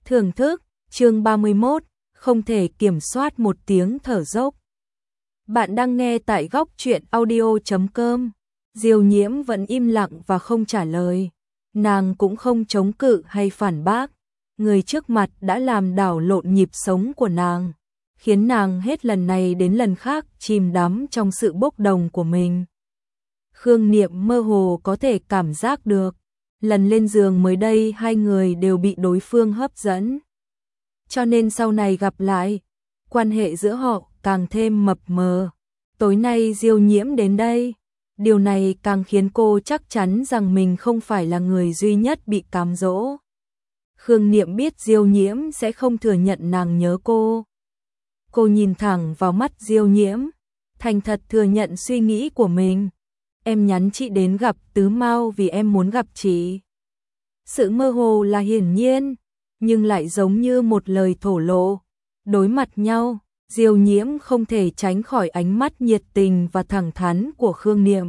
Thưởng thức, chương 31, không thể kiểm soát một tiếng thở dốc. Bạn đang nghe tại góc truyện audio.com. Diêu Nhiễm vẫn im lặng và không trả lời. Nàng cũng không chống cự hay phản bác. Người trước mặt đã làm đảo lộn nhịp sống của nàng, khiến nàng hết lần này đến lần khác chìm đắm trong sự bốc đồng của mình. Khương Niệm mơ hồ có thể cảm giác được, lần lên giường mới đây hai người đều bị đối phương hấp dẫn. Cho nên sau này gặp lại, quan hệ giữa họ càng thêm mập mờ. Tối nay Diêu Nhiễm đến đây, điều này càng khiến cô chắc chắn rằng mình không phải là người duy nhất bị cám dỗ. Khương Niệm biết Diêu Nhiễm sẽ không thừa nhận nàng nhớ cô. Cô nhìn thẳng vào mắt Diêu Nhiễm, thành thật thừa nhận suy nghĩ của mình. Em nhắn chị đến gặp Tứ Mao vì em muốn gặp chị. Sự mơ hồ là hiển nhiên, nhưng lại giống như một lời thổ lộ. Đối mặt nhau, Diêu Nhiễm không thể tránh khỏi ánh mắt nhiệt tình và thẳng thắn của Khương Niệm.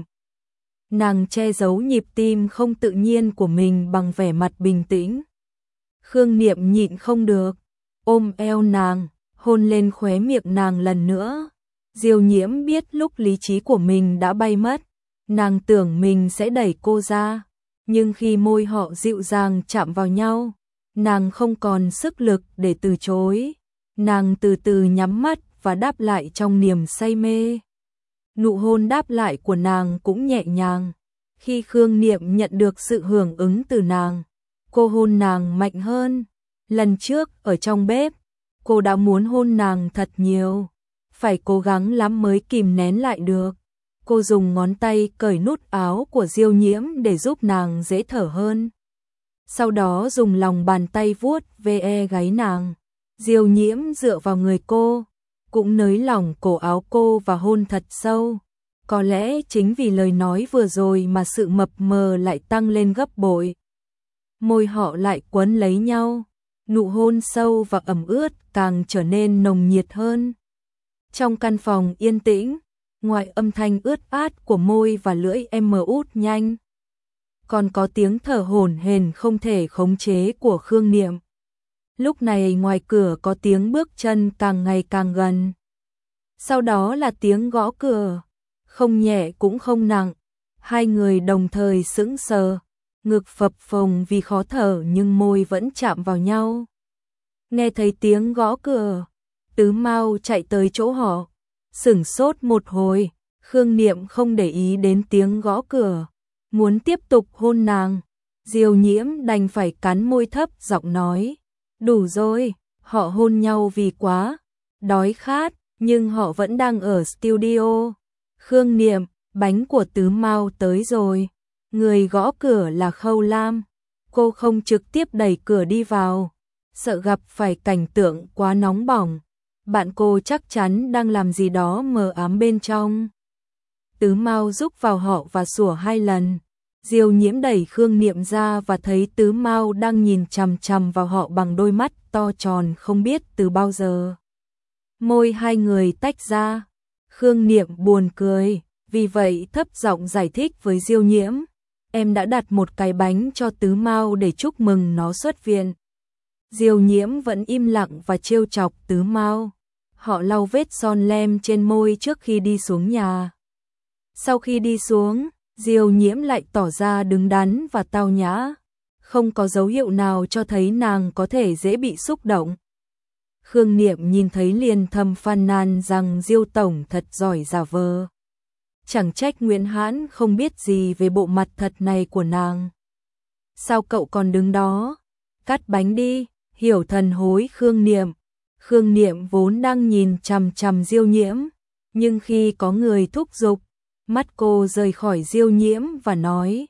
Nàng che giấu nhịp tim không tự nhiên của mình bằng vẻ mặt bình tĩnh. Khương Niệm nhịn không được, ôm eo nàng, hôn lên khóe miệng nàng lần nữa. Diêu Nhiễm biết lúc lý trí của mình đã bay mất, nàng tưởng mình sẽ đẩy cô ra, nhưng khi môi họ dịu dàng chạm vào nhau, nàng không còn sức lực để từ chối. Nàng từ từ nhắm mắt và đáp lại trong niềm say mê. Nụ hôn đáp lại của nàng cũng nhẹ nhàng. Khi Khương Niệm nhận được sự hưởng ứng từ nàng, cô hôn nàng mạnh hơn. Lần trước ở trong bếp, cô đã muốn hôn nàng thật nhiều, phải cố gắng lắm mới kìm nén lại được. Cô dùng ngón tay cởi nút áo của Diêu Nhiễm để giúp nàng dễ thở hơn. Sau đó dùng lòng bàn tay vuốt ve gáy nàng. Diêu Nhiễm dựa vào người cô, cũng nới lỏng cổ áo cô và hôn thật sâu. Có lẽ chính vì lời nói vừa rồi mà sự mập mờ lại tăng lên gấp bội. Môi họ lại quấn lấy nhau, nụ hôn sâu và ẩm ướt càng trở nên nồng nhiệt hơn. Trong căn phòng yên tĩnh, ngoài âm thanh ướt át của môi và lưỡi em út nhanh, còn có tiếng thở hổn hển không thể khống chế của Khương Niệm. Lúc này ngoài cửa có tiếng bước chân càng ngày càng gần. Sau đó là tiếng gõ cửa, không nhẹ cũng không nặng. Hai người đồng thời sững sờ, ngực phập phồng vì khó thở nhưng môi vẫn chạm vào nhau. Nghe thấy tiếng gõ cửa, Tứ Mao chạy tới chỗ họ, sửng sốt một hồi. Khương Niệm không để ý đến tiếng gõ cửa, muốn tiếp tục hôn nàng. Diêu Nhiễm đành phải cắn môi thấp giọng nói, đủ rồi. Họ hôn nhau vì quá đói khát, nhưng họ vẫn đang ở studio. Khương Niệm, bánh của Tứ Mao tới rồi. Người gõ cửa là Khâu Lam. Cô không trực tiếp đẩy cửa đi vào, sợ gặp phải cảnh tượng quá nóng bỏng. Bạn cô chắc chắn đang làm gì đó mờ ám bên trong. Tứ Mao rúc vào họ và sủa 2 lần. Diêu Nhiễm đẩy Khương Niệm ra và thấy Tứ Mao đang nhìn chằm chằm vào họ bằng đôi mắt to tròn không biết từ bao giờ. Môi hai người tách ra. Khương Niệm buồn cười, vì vậy thấp giọng giải thích với Diêu Nhiễm, em đã đặt một cái bánh cho Tứ Mao để chúc mừng nó xuất viện. Diêu Nhiễm vẫn im lặng và trêu chọc Tứ Mao. Họ lau vết son lem trên môi trước khi đi xuống nhà. Sau khi đi xuống, Diêu Nhiễm lại tỏ ra đứng đắn và tao nhã, không có dấu hiệu nào cho thấy nàng có thể dễ bị xúc động. Khương Niệm nhìn thấy liền thầm phàn nàn rằng Diêu tổng thật giỏi giả vờ. Chẳng trách Nguyễn Hãn không biết gì về bộ mặt thật này của nàng. Sao cậu còn đứng đó? Cắt bánh đi, Hiểu Thần hối Khương Niệm. Khương Niệm vốn đang nhìn chằm chằm Diêu Nhiễm, nhưng khi có người thúc giục, mắt cô rời khỏi Diêu Nhiễm và nói,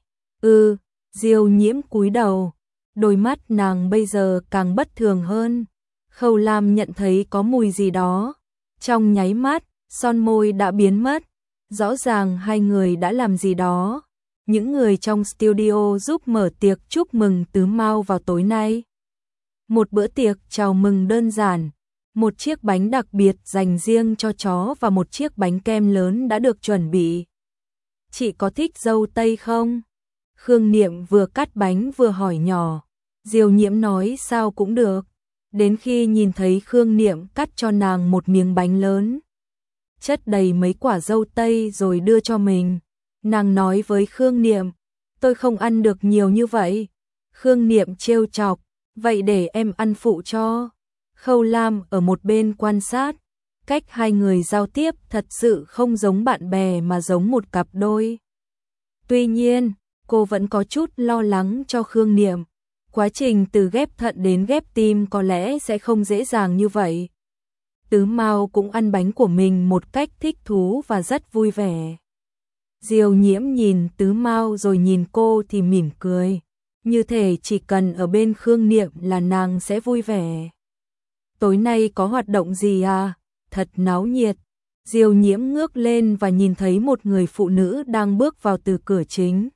Diêu Nhiễm cúi đầu, đôi mắt nàng bây giờ càng bất thường hơn. Khâu Lam nhận thấy có mùi gì đó, trong nháy mắt, son môi đã biến mất, rõ ràng hai người đã làm gì đó. Những người trong studio giúp mở tiệc chúc mừng Tứ Mao vào tối nay. Một bữa tiệc chào mừng đơn giản, một chiếc bánh đặc biệt dành riêng cho chó và một chiếc bánh kem lớn đã được chuẩn bị. Chị có thích dâu tây không? Khương Niệm vừa cắt bánh vừa hỏi nhỏ. Diêu Nhiễm nói sao cũng được, đến khi nhìn thấy Khương Niệm cắt cho nàng một miếng bánh lớn, chất đầy mấy quả dâu tây rồi đưa cho mình. Nàng nói với Khương Niệm, tôi không ăn được nhiều như vậy. Khương Niệm trêu chọc, vậy để em ăn phụ cho. Khâu Lam ở một bên quan sát, cách hai người giao tiếp thật sự không giống bạn bè mà giống một cặp đôi. Tuy nhiên, cô vẫn có chút lo lắng cho Khương Niệm. Quá trình từ ghép thận đến ghép tim có lẽ sẽ không dễ dàng như vậy. Tứ Mao cũng ăn bánh của mình một cách thích thú và rất vui vẻ. Diêu Nhiễm nhìn Tứ Mao rồi nhìn cô thì mỉm cười. Như thể chỉ cần ở bên Khương Niệm là nàng sẽ vui vẻ. Tối nay có hoạt động gì à? Thật náo nhiệt. Diêu Nhiễm ngước lên và nhìn thấy một người phụ nữ đang bước vào từ cửa chính.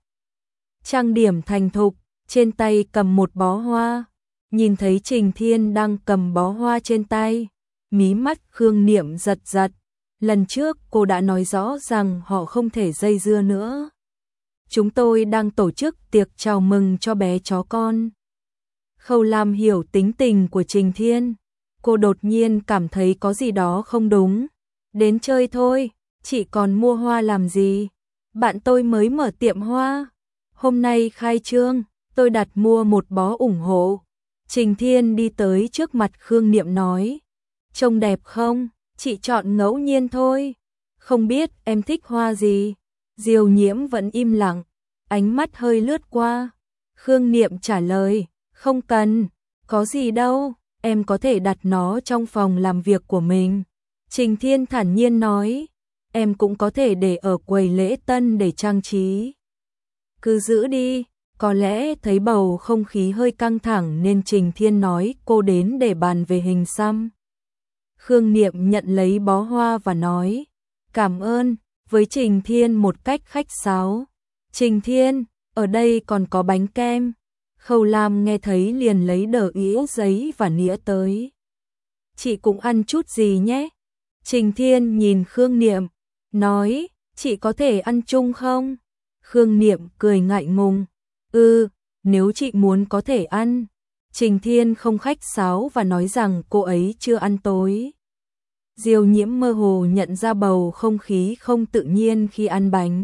Trang điểm thành thục, trên tay cầm một bó hoa. Nhìn thấy Trình Thiên đang cầm bó hoa trên tay, mí mắt Khương Niệm giật giật. Lần trước cô đã nói rõ rằng họ không thể dây dưa nữa. Chúng tôi đang tổ chức tiệc chào mừng cho bé chó con. Khâu Lam hiểu tính tình của Trình Thiên. Cô đột nhiên cảm thấy có gì đó không đúng. Đến chơi thôi, chị còn mua hoa làm gì? Bạn tôi mới mở tiệm hoa. Hôm nay khai trương, tôi đặt mua một bó ủng hộ. Trình Thiên đi tới trước mặt Khương Niệm nói. Trông đẹp không? Chị chọn ngẫu nhiên thôi. Không biết em thích hoa gì? Diêu Nhiễm vẫn im lặng, ánh mắt hơi lướt qua. Khương Niệm trả lời, không cần, có gì đâu, em có thể đặt nó trong phòng làm việc của mình. Trình Thiên thản nhiên nói, em cũng có thể để ở quầy lễ tân để trang trí. Cứ giữ đi. Có lẽ thấy bầu không khí hơi căng thẳng nên Trình Thiên nói cô đến để bàn về hình xăm. Khương Niệm nhận lấy bó hoa và nói, cảm ơn, với Trình Thiên một cách khách sáo. Trình Thiên, ở đây còn có bánh kem. Khâu Lam nghe thấy liền lấy đờ ĩa giấy và nĩa tới. Chị cũng ăn chút gì nhé. Trình Thiên nhìn Khương Niệm, nói, chị có thể ăn chung không? Khương Niệm cười ngại ngùng, nếu chị muốn có thể ăn. Trình Thiên không khách sáo và nói rằng cô ấy chưa ăn tối. Diêu Nhiễm mơ hồ nhận ra bầu không khí không tự nhiên khi ăn bánh.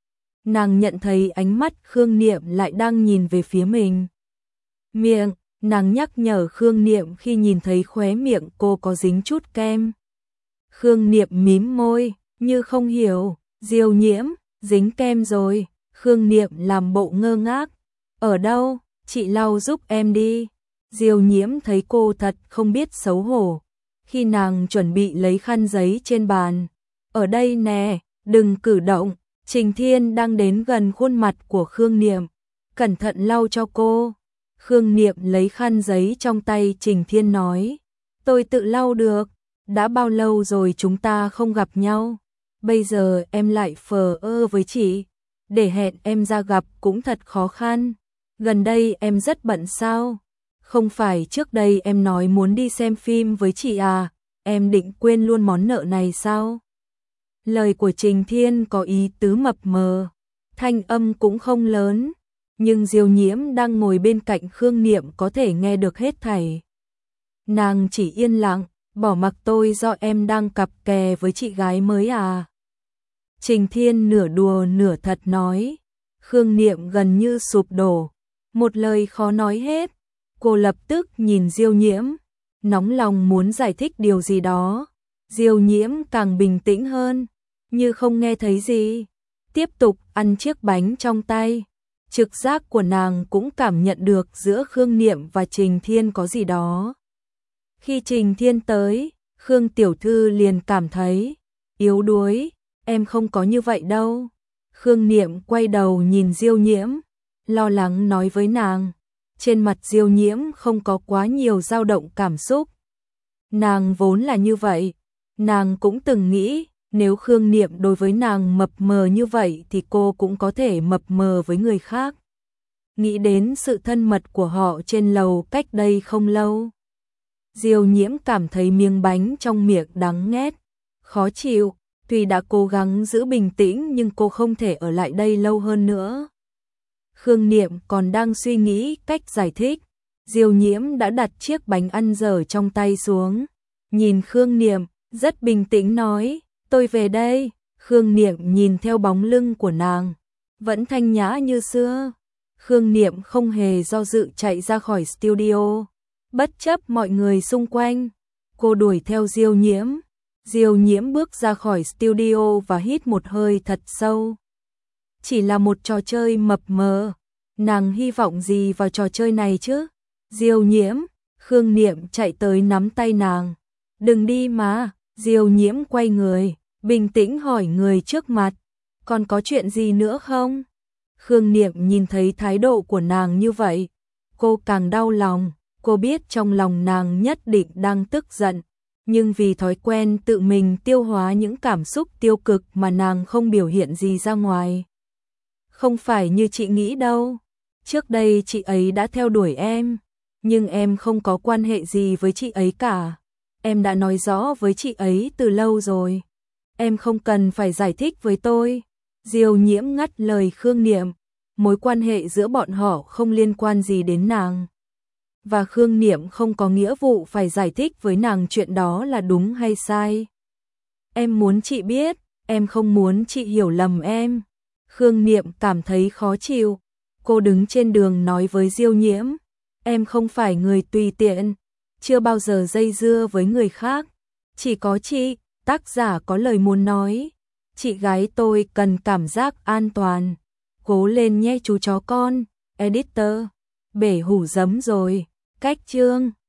Nàng nhận thấy ánh mắt Khương Niệm lại đang nhìn về phía mình. Miệng, nàng nhắc nhở Khương Niệm khi nhìn thấy khóe miệng cô có dính chút kem. Khương Niệm mím môi, như không hiểu. Diêu Nhiễm, dính kem rồi. Khương Niệm làm bộ ngơ ngác. Ở đâu? Chị lau giúp em đi. Diêu Nhiễm thấy cô thật không biết xấu hổ. Khi nàng chuẩn bị lấy khăn giấy trên bàn. Ở đây nè, đừng cử động. Trình Thiên đang đến gần khuôn mặt của Khương Niệm. Cẩn thận lau cho cô. Khương Niệm lấy khăn giấy trong tay Trình Thiên nói. Tôi tự lau được. Đã bao lâu rồi chúng ta không gặp nhau. Bây giờ em lại phờ ơ với chị. Để hẹn em ra gặp cũng thật khó khăn. Gần đây em rất bận sao? Không phải trước đây em nói muốn đi xem phim với chị à? Em định quên luôn món nợ này sao? Lời của Trình Thiên có ý tứ mập mờ, thanh âm cũng không lớn, nhưng Diêu Nhiễm đang ngồi bên cạnh Khương Niệm có thể nghe được hết thảy. Nàng chỉ yên lặng, bỏ mặc tôi do em đang cặp kè với chị gái mới à? Trình Thiên nửa đùa nửa thật nói. Khương Niệm gần như sụp đổ, một lời khó nói hết. Cô lập tức nhìn Diêu Nhiễm, nóng lòng muốn giải thích điều gì đó. Diêu Nhiễm càng bình tĩnh hơn, như không nghe thấy gì, tiếp tục ăn chiếc bánh trong tay. Trực giác của nàng cũng cảm nhận được giữa Khương Niệm và Trình Thiên có gì đó. Khi Trình Thiên tới, Khương tiểu thư liền cảm thấy yếu đuối. Em không có như vậy đâu. Khương Niệm quay đầu nhìn Diêu Nhiễm, lo lắng nói với nàng. Trên mặt Diêu Nhiễm không có quá nhiều dao động cảm xúc. Nàng vốn là như vậy. Nàng cũng từng nghĩ, nếu Khương Niệm đối với nàng mập mờ như vậy thì cô cũng có thể mập mờ với người khác. Nghĩ đến sự thân mật của họ trên lầu cách đây không lâu. Diêu Nhiễm cảm thấy miếng bánh trong miệng đắng nghét, khó chịu. Tuy đã cố gắng giữ bình tĩnh nhưng cô không thể ở lại đây lâu hơn nữa. Khương Niệm còn đang suy nghĩ cách giải thích. Diêu Nhiễm đã đặt chiếc bánh ăn dở trong tay xuống, nhìn Khương Niệm, rất bình tĩnh nói, tôi về đây. Khương Niệm nhìn theo bóng lưng của nàng, vẫn thanh nhã như xưa. Khương Niệm không hề do dự chạy ra khỏi studio, bất chấp mọi người xung quanh. Cô đuổi theo Diêu Nhiễm. Diêu Nhiễm bước ra khỏi studio và hít một hơi thật sâu. Chỉ là một trò chơi mập mờ, nàng hy vọng gì vào trò chơi này chứ? Diêu Nhiễm, Khương Niệm chạy tới nắm tay nàng. Đừng đi mà. Diêu Nhiễm quay người, bình tĩnh hỏi người trước mặt, còn có chuyện gì nữa không? Khương Niệm nhìn thấy thái độ của nàng như vậy, cô càng đau lòng. Cô biết trong lòng nàng nhất định đang tức giận, nhưng vì thói quen tự mình tiêu hóa những cảm xúc tiêu cực mà nàng không biểu hiện gì ra ngoài. Không phải như chị nghĩ đâu. Trước đây chị ấy đã theo đuổi em, nhưng em không có quan hệ gì với chị ấy cả. Em đã nói rõ với chị ấy từ lâu rồi. Em không cần phải giải thích với tôi. Diêu Nhiễm ngắt lời Khương Niệm. Mối quan hệ giữa bọn họ không liên quan gì đến nàng. Và Khương Niệm không có nghĩa vụ phải giải thích với nàng chuyện đó là đúng hay sai. Em muốn chị biết, em không muốn chị hiểu lầm em. Khương Niệm cảm thấy khó chịu. Cô đứng trên đường nói với Diêu Nhiễm, em không phải người tùy tiện, chưa bao giờ dây dưa với người khác. Chỉ có chị, tác giả có lời muốn nói. Chị gái tôi cần cảm giác an toàn. Cố lên nhé chú chó con. Editor, bể hủ giấm rồi. Cách chương